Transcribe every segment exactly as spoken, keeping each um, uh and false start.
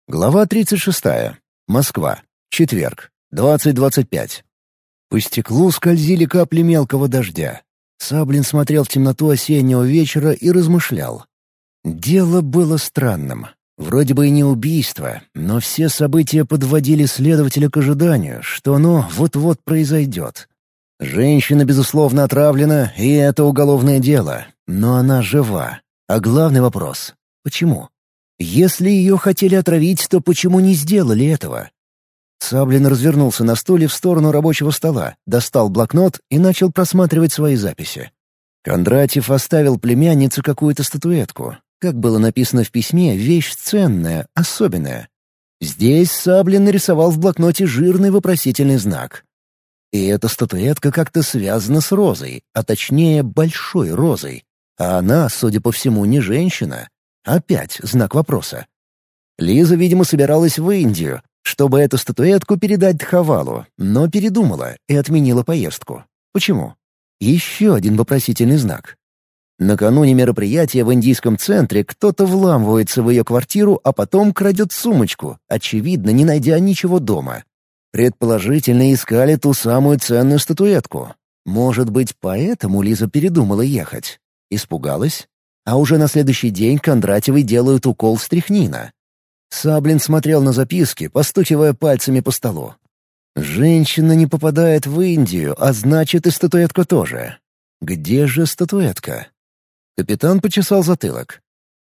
Глава тридцать шестая. Москва. Четверг. двадцать двадцать пять. По стеклу скользили капли мелкого дождя. Саблин смотрел в темноту осеннего вечера и размышлял. Дело было странным. Вроде бы и не убийство, но все события подводили следователя к ожиданию, что оно вот-вот произойдет. Женщина, безусловно, отравлена, и это уголовное дело. Но она жива. А главный вопрос — почему? Если ее хотели отравить, то почему не сделали этого? Саблин развернулся на стуле в сторону рабочего стола, достал блокнот и начал просматривать свои записи. Кондратьев оставил племяннице какую-то статуэтку. Как было написано в письме, вещь ценная, особенная. Здесь Саблин нарисовал в блокноте жирный вопросительный знак. И эта статуэтка как-то связана с розой, а точнее большой розой. А она, судя по всему, не женщина. Опять знак вопроса. Лиза, видимо, собиралась в Индию, чтобы эту статуэтку передать Дхавалу, но передумала и отменила поездку. Почему? Еще один вопросительный знак. Накануне мероприятия в индийском центре кто-то вламывается в ее квартиру, а потом крадет сумочку, очевидно, не найдя ничего дома. Предположительно, искали ту самую ценную статуэтку. Может быть, поэтому Лиза передумала ехать? Испугалась? А уже на следующий день Кондратьевой делают укол стрихнина. Саблин смотрел на записки, постукивая пальцами по столу. Женщина не попадает в Индию, а значит и статуэтка тоже. Где же статуэтка? Капитан почесал затылок.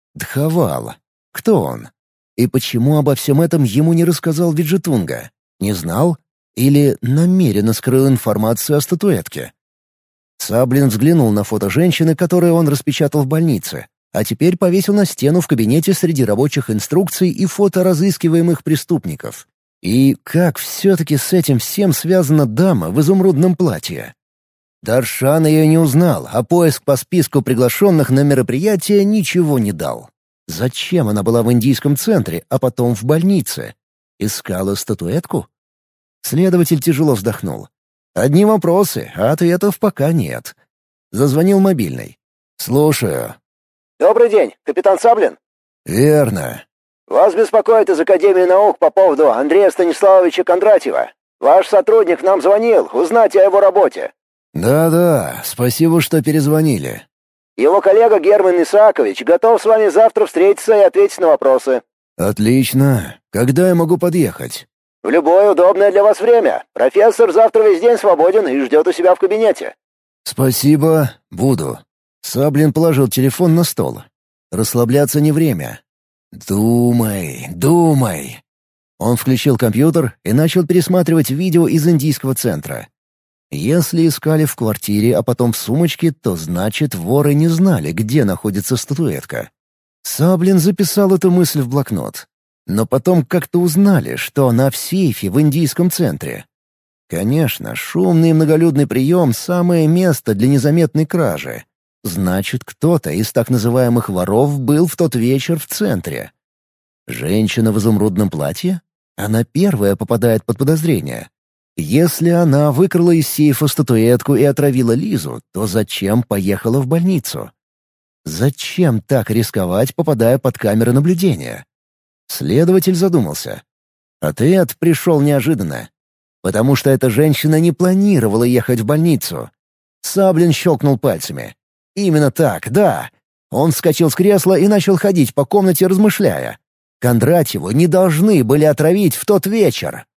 Дхавал. Кто он? И почему обо всем этом ему не рассказал Виджетунга? Не знал? Или намеренно скрыл информацию о статуэтке? Саблин взглянул на фото женщины, которое он распечатал в больнице, а теперь повесил на стену в кабинете среди рабочих инструкций и фото разыскиваемых преступников. И как все-таки с этим всем связана дама в изумрудном платье? Даршан ее не узнал, а поиск по списку приглашенных на мероприятие ничего не дал. Зачем она была в индийском центре, а потом в больнице? Искала статуэтку? Следователь тяжело вздохнул. Одни вопросы, а ответов пока нет. Зазвонил мобильный. «Слушаю». «Добрый день, капитан Саблин?» «Верно». «Вас беспокоит из Академии наук по поводу Андрея Станиславовича Кондратьева. Ваш сотрудник нам звонил, узнать о его работе». «Да-да, спасибо, что перезвонили». «Его коллега Герман Исаакович готов с вами завтра встретиться и ответить на вопросы». «Отлично. Когда я могу подъехать?» «В любое удобное для вас время. Профессор завтра весь день свободен и ждет у себя в кабинете». «Спасибо, буду». Саблин положил телефон на стол. Расслабляться не время. «Думай, думай». Он включил компьютер и начал пересматривать видео из индийского центра. Если искали в квартире, а потом в сумочке, то значит, воры не знали, где находится статуэтка. Саблин записал эту мысль в блокнот. Но потом как-то узнали, что она в сейфе в индийском центре. Конечно, шумный и многолюдный прием — самое место для незаметной кражи. Значит, кто-то из так называемых воров был в тот вечер в центре. Женщина в изумрудном платье? Она первая попадает под подозрение. Если она выкрала из сейфа статуэтку и отравила Лизу, то зачем поехала в больницу? Зачем так рисковать, попадая под камеры наблюдения? Следователь задумался. Ответ пришел неожиданно. Потому что эта женщина не планировала ехать в больницу. Саблин щелкнул пальцами. Именно так, да. Он вскочил с кресла и начал ходить по комнате, размышляя. Кондратьеву не должны были отравить в тот вечер.